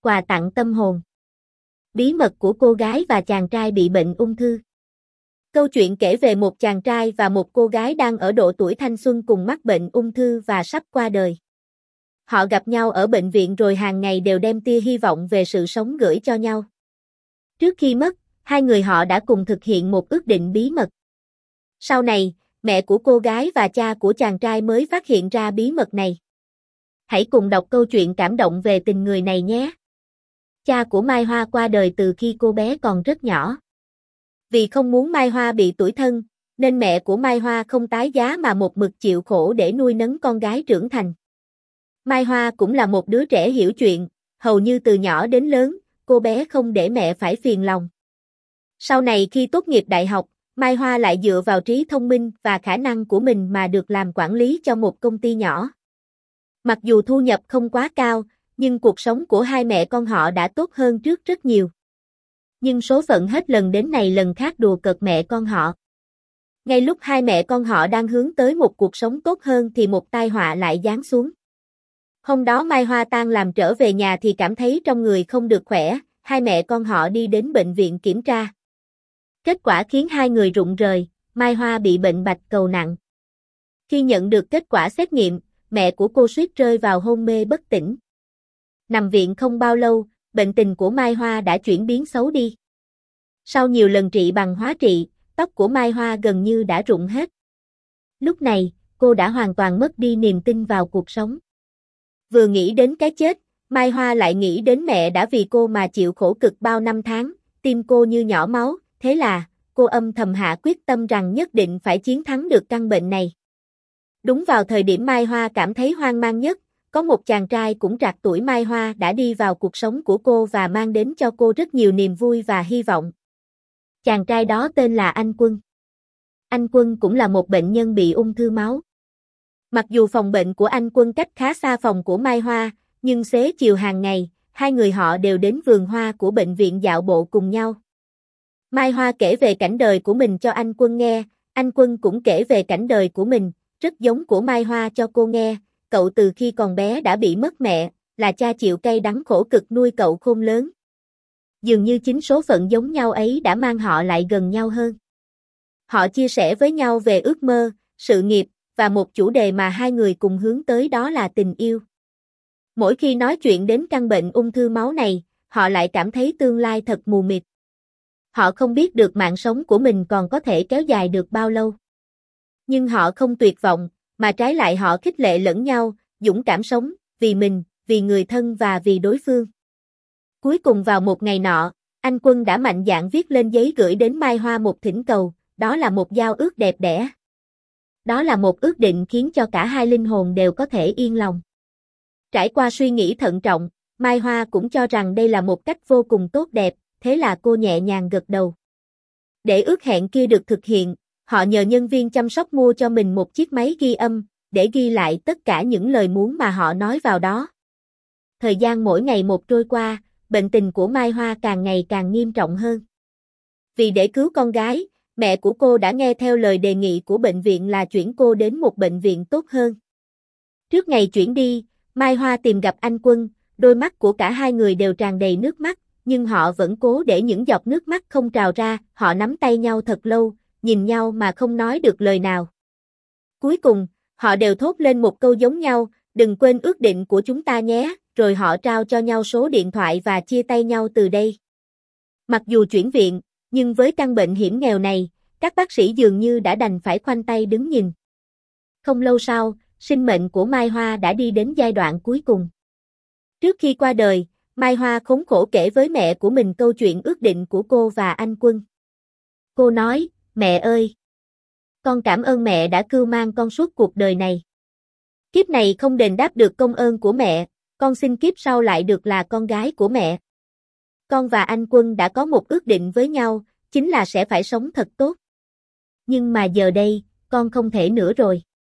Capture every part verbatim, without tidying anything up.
quà tặng tâm hồn. Bí mật của cô gái và chàng trai bị bệnh ung thư. Câu chuyện kể về một chàng trai và một cô gái đang ở độ tuổi thanh xuân cùng mắc bệnh ung thư và sắp qua đời. Họ gặp nhau ở bệnh viện rồi hàng ngày đều đem tia hy vọng về sự sống gửi cho nhau. Trước khi mất, hai người họ đã cùng thực hiện một ước định bí mật. Sau này, mẹ của cô gái và cha của chàng trai mới phát hiện ra bí mật này. Hãy cùng đọc câu chuyện cảm động về tình người này nhé. Cha của Mai Hoa qua đời từ khi cô bé còn rất nhỏ. Vì không muốn Mai Hoa bị tủi thân, nên mẹ của Mai Hoa không tái giá mà một mực chịu khổ để nuôi nấng con gái trưởng thành. Mai Hoa cũng là một đứa trẻ hiểu chuyện, hầu như từ nhỏ đến lớn, cô bé không để mẹ phải phiền lòng. Sau này khi tốt nghiệp đại học, Mai Hoa lại dựa vào trí thông minh và khả năng của mình mà được làm quản lý cho một công ty nhỏ. Mặc dù thu nhập không quá cao, nhưng cuộc sống của hai mẹ con họ đã tốt hơn trước rất nhiều. Nhưng số phận hết lần đến này lần khác đùa cợt mẹ con họ. Ngay lúc hai mẹ con họ đang hướng tới một cuộc sống tốt hơn thì một tai họa lại giáng xuống. Hôm đó Mai Hoa tan làm trở về nhà thì cảm thấy trong người không được khỏe, hai mẹ con họ đi đến bệnh viện kiểm tra. Kết quả khiến hai người rụng rời, Mai Hoa bị bệnh bạch cầu nặng. Khi nhận được kết quả xét nghiệm, mẹ của cô suýt rơi vào hôn mê bất tỉnh. Nằm viện không bao lâu, bệnh tình của Mai Hoa đã chuyển biến xấu đi. Sau nhiều lần trị bằng hóa trị, tóc của Mai Hoa gần như đã rụng hết. Lúc này, cô đã hoàn toàn mất đi niềm tin vào cuộc sống. Vừa nghĩ đến cái chết, Mai Hoa lại nghĩ đến mẹ đã vì cô mà chịu khổ cực bao năm tháng, tim cô như nhỏ máu, thế là, cô âm thầm hạ quyết tâm rằng nhất định phải chiến thắng được căn bệnh này. Đúng vào thời điểm Mai Hoa cảm thấy hoang mang nhất, có một chàng trai cũng trạc tuổi Mai Hoa đã đi vào cuộc sống của cô và mang đến cho cô rất nhiều niềm vui và hy vọng. Chàng trai đó tên là Anh Quân. Anh Quân cũng là một bệnh nhân bị ung thư máu. Mặc dù phòng bệnh của Anh Quân cách khá xa phòng của Mai Hoa, nhưng xế chiều hàng ngày, hai người họ đều đến vườn hoa của bệnh viện dạo bộ cùng nhau. Mai Hoa kể về cảnh đời của mình cho Anh Quân nghe, Anh Quân cũng kể về cảnh đời của mình, rất giống của Mai Hoa cho cô nghe. Cậu từ khi còn bé đã bị mất mẹ, là cha chịu cay đắng khổ cực nuôi cậu khôn lớn. Dường như chính số phận giống nhau ấy đã mang họ lại gần nhau hơn. Họ chia sẻ với nhau về ước mơ, sự nghiệp, và một chủ đề mà hai người cùng hướng tới đó là tình yêu. Mỗi khi nói chuyện đến căn bệnh ung thư máu này, họ lại cảm thấy tương lai thật mù mịt. Họ không biết được mạng sống của mình còn có thể kéo dài được bao lâu. Nhưng họ không tuyệt vọng, mà trái lại họ khích lệ lẫn nhau, dũng cảm sống, vì mình, vì người thân và vì đối phương. Cuối cùng vào một ngày nọ, Anh Quân đã mạnh dạn viết lên giấy gửi đến Mai Hoa một thỉnh cầu, đó là một giao ước đẹp đẽ. Đó là một ước định khiến cho cả hai linh hồn đều có thể yên lòng. Trải qua suy nghĩ thận trọng, Mai Hoa cũng cho rằng đây là một cách vô cùng tốt đẹp, thế là cô nhẹ nhàng gật đầu. Để ước hẹn kia được thực hiện, họ nhờ nhân viên chăm sóc mua cho mình một chiếc máy ghi âm, để ghi lại tất cả những lời muốn mà họ nói vào đó. Thời gian mỗi ngày một trôi qua, bệnh tình của Mai Hoa càng ngày càng nghiêm trọng hơn. Vì để cứu con gái, mẹ của cô đã nghe theo lời đề nghị của bệnh viện là chuyển cô đến một bệnh viện tốt hơn. Trước ngày chuyển đi, Mai Hoa tìm gặp Anh Quân, đôi mắt của cả hai người đều tràn đầy nước mắt, nhưng họ vẫn cố để những giọt nước mắt không trào ra, họ nắm tay nhau thật lâu, nhìn nhau mà không nói được lời nào. Cuối cùng, họ đều thốt lên một câu giống nhau, đừng quên ước định của chúng ta nhé, rồi họ trao cho nhau số điện thoại và chia tay nhau từ đây. Mặc dù chuyển viện, nhưng với căn bệnh hiểm nghèo này, các bác sĩ dường như đã đành phải khoanh tay đứng nhìn. Không lâu sau, sinh mệnh của Mai Hoa đã đi đến giai đoạn cuối cùng. Trước khi qua đời, Mai Hoa khốn khổ kể với mẹ của mình câu chuyện ước định của cô và Anh Quân. Cô nói, mẹ ơi! Con cảm ơn mẹ đã cưu mang con suốt cuộc đời này. Kiếp này không đền đáp được công ơn của mẹ, con xin kiếp sau lại được là con gái của mẹ. Con và Anh Quân đã có một ước định với nhau, chính là sẽ phải sống thật tốt. Nhưng mà giờ đây, con không thể nữa rồi.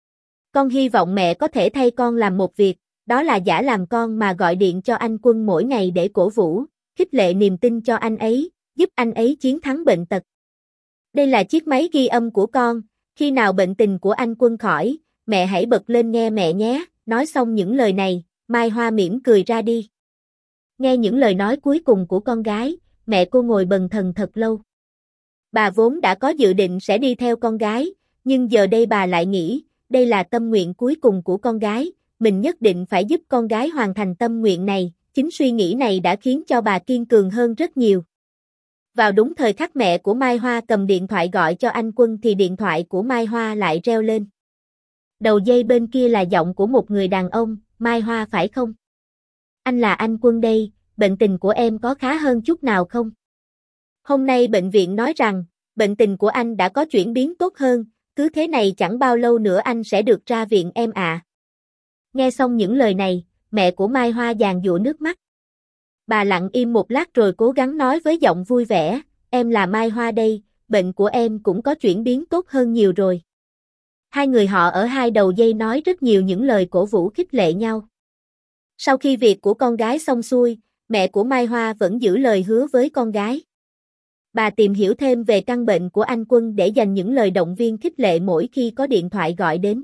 Con hy vọng mẹ có thể thay con làm một việc, đó là giả làm con mà gọi điện cho Anh Quân mỗi ngày để cổ vũ, khích lệ niềm tin cho anh ấy, giúp anh ấy chiến thắng bệnh tật. Đây là chiếc máy ghi âm của con, khi nào bệnh tình của Anh Quân khỏi, mẹ hãy bật lên nghe mẹ nhé. Nói xong những lời này, Mai Hoa mỉm cười ra đi. Nghe những lời nói cuối cùng của con gái, mẹ cô ngồi bần thần thật lâu. Bà vốn đã có dự định sẽ đi theo con gái, nhưng giờ đây bà lại nghĩ, đây là tâm nguyện cuối cùng của con gái, mình nhất định phải giúp con gái hoàn thành tâm nguyện này, chính suy nghĩ này đã khiến cho bà kiên cường hơn rất nhiều. Vào đúng thời khắc mẹ của Mai Hoa cầm điện thoại gọi cho anh Quân thì điện thoại của Mai Hoa lại reo lên. Đầu dây bên kia là giọng của một người đàn ông, Mai Hoa phải không? Anh là anh Quân đây, bệnh tình của em có khá hơn chút nào không? Hôm nay bệnh viện nói rằng, bệnh tình của anh đã có chuyển biến tốt hơn, cứ thế này chẳng bao lâu nữa anh sẽ được ra viện em ạ. À. Nghe xong những lời này, mẹ của Mai Hoa giàn giụa nước mắt. Bà lặng im một lát rồi cố gắng nói với giọng vui vẻ, em là Mai Hoa đây, bệnh của em cũng có chuyển biến tốt hơn nhiều rồi. Hai người họ ở hai đầu dây nói rất nhiều những lời cổ vũ khích lệ nhau. Sau khi việc của con gái xong xuôi, mẹ của Mai Hoa vẫn giữ lời hứa với con gái. Bà tìm hiểu thêm về căn bệnh của anh Quân để dành những lời động viên khích lệ mỗi khi có điện thoại gọi đến.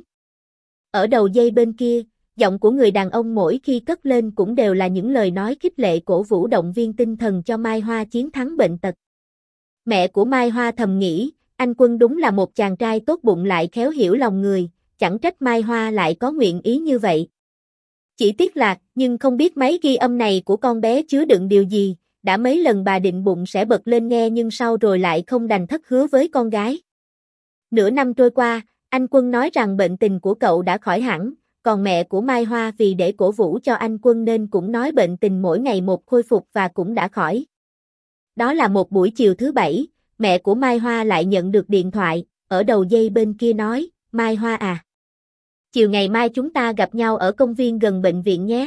Ở đầu dây bên kia, giọng của người đàn ông mỗi khi cất lên cũng đều là những lời nói khích lệ cổ vũ động viên tinh thần cho Mai Hoa chiến thắng bệnh tật. Mẹ của Mai Hoa thầm nghĩ, anh Quân đúng là một chàng trai tốt bụng lại khéo hiểu lòng người, chẳng trách Mai Hoa lại có nguyện ý như vậy. Chỉ tiếc là, nhưng không biết máy ghi âm này của con bé chứa đựng điều gì, đã mấy lần bà định bụng sẽ bật lên nghe nhưng sau rồi lại không đành thất hứa với con gái. Nửa năm trôi qua, anh Quân nói rằng bệnh tình của cậu đã khỏi hẳn, còn mẹ của Mai Hoa vì để cổ vũ cho anh Quân nên cũng nói bệnh tình mỗi ngày một khôi phục và cũng đã khỏi. Đó là một buổi chiều thứ bảy, mẹ của Mai Hoa lại nhận được điện thoại, ở đầu dây bên kia nói, Mai Hoa à. Chiều ngày mai chúng ta gặp nhau ở công viên gần bệnh viện nhé.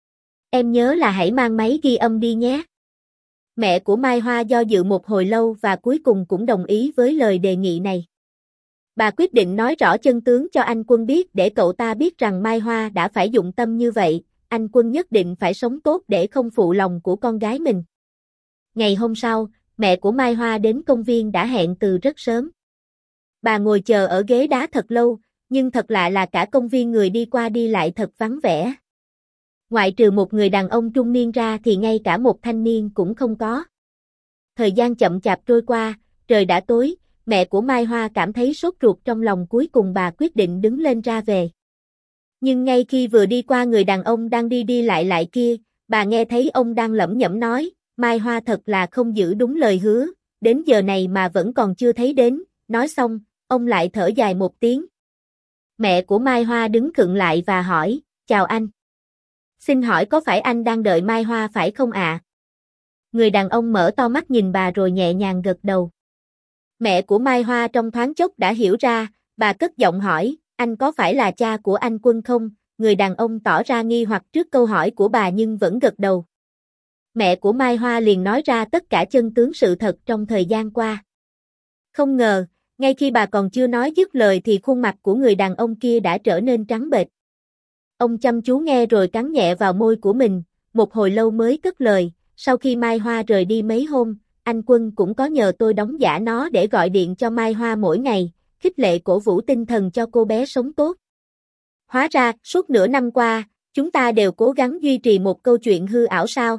Em nhớ là hãy mang máy ghi âm đi nhé. Mẹ của Mai Hoa do dự một hồi lâu và cuối cùng cũng đồng ý với lời đề nghị này. Bà quyết định nói rõ chân tướng cho anh Quân biết để cậu ta biết rằng Mai Hoa đã phải dụng tâm như vậy, anh Quân nhất định phải sống tốt để không phụ lòng của con gái mình. Ngày hôm sau, mẹ của Mai Hoa đến công viên đã hẹn từ rất sớm. Bà ngồi chờ ở ghế đá thật lâu, nhưng thật lạ là cả công viên người đi qua đi lại thật vắng vẻ. Ngoại trừ một người đàn ông trung niên ra thì ngay cả một thanh niên cũng không có. Thời gian chậm chạp trôi qua, trời đã tối, mẹ của Mai Hoa cảm thấy sốt ruột trong lòng cuối cùng bà quyết định đứng lên ra về. Nhưng ngay khi vừa đi qua người đàn ông đang đi đi lại lại kia, bà nghe thấy ông đang lẩm nhẩm nói, Mai Hoa thật là không giữ đúng lời hứa, đến giờ này mà vẫn còn chưa thấy đến, nói xong, ông lại thở dài một tiếng. Mẹ của Mai Hoa đứng khựng lại và hỏi, chào anh. Xin hỏi có phải anh đang đợi Mai Hoa phải không ạ? À? Người đàn ông mở to mắt nhìn bà rồi nhẹ nhàng gật đầu. Mẹ của Mai Hoa trong thoáng chốc đã hiểu ra, bà cất giọng hỏi, anh có phải là cha của anh Quân không? Người đàn ông tỏ ra nghi hoặc trước câu hỏi của bà nhưng vẫn gật đầu. Mẹ của Mai Hoa liền nói ra tất cả chân tướng sự thật trong thời gian qua. Không ngờ, ngay khi bà còn chưa nói dứt lời thì khuôn mặt của người đàn ông kia đã trở nên trắng bệch. Ông chăm chú nghe rồi cắn nhẹ vào môi của mình, một hồi lâu mới cất lời, sau khi Mai Hoa rời đi mấy hôm, anh Quân cũng có nhờ tôi đóng giả nó để gọi điện cho Mai Hoa mỗi ngày, khích lệ cổ vũ tinh thần cho cô bé sống tốt. Hóa ra, suốt nửa năm qua, chúng ta đều cố gắng duy trì một câu chuyện hư ảo sao?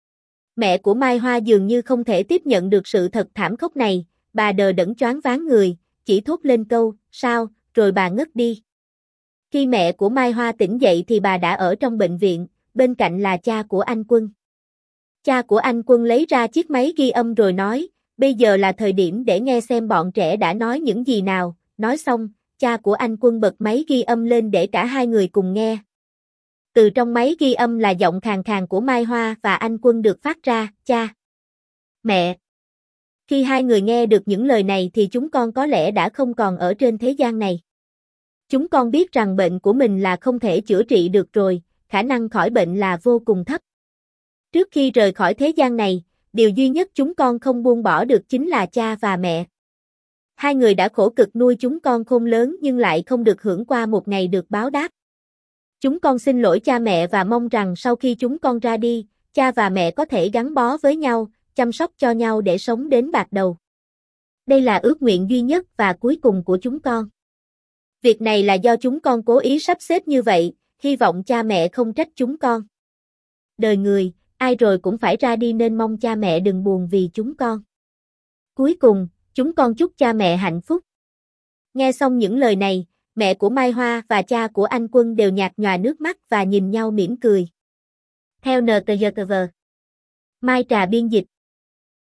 Mẹ của Mai Hoa dường như không thể tiếp nhận được sự thật thảm khốc này, bà đờ đẫn choáng váng người, chỉ thốt lên câu, sao, rồi bà ngất đi. Khi mẹ của Mai Hoa tỉnh dậy thì bà đã ở trong bệnh viện, bên cạnh là cha của anh Quân. Cha của anh Quân lấy ra chiếc máy ghi âm rồi nói, bây giờ là thời điểm để nghe xem bọn trẻ đã nói những gì nào, nói xong, cha của anh Quân bật máy ghi âm lên để cả hai người cùng nghe. Từ trong máy ghi âm là giọng khàn khàn của Mai Hoa và anh Quân được phát ra, cha, mẹ. Khi hai người nghe được những lời này thì chúng con có lẽ đã không còn ở trên thế gian này. Chúng con biết rằng bệnh của mình là không thể chữa trị được rồi, khả năng khỏi bệnh là vô cùng thấp. Trước khi rời khỏi thế gian này, điều duy nhất chúng con không buông bỏ được chính là cha và mẹ. Hai người đã khổ cực nuôi chúng con khôn lớn nhưng lại không được hưởng qua một ngày được báo đáp. Chúng con xin lỗi cha mẹ và mong rằng sau khi chúng con ra đi, cha và mẹ có thể gắn bó với nhau, chăm sóc cho nhau để sống đến bạc đầu. Đây là ước nguyện duy nhất và cuối cùng của chúng con. Việc này là do chúng con cố ý sắp xếp như vậy, hy vọng cha mẹ không trách chúng con. Đời người, ai rồi cũng phải ra đi nên mong cha mẹ đừng buồn vì chúng con. Cuối cùng, chúng con chúc cha mẹ hạnh phúc. Nghe xong những lời này, mẹ của Mai Hoa và cha của anh Quân đều nhạt nhòa nước mắt và nhìn nhau mỉm cười. Theo en tê giê tê vê. Mai Trà biên dịch.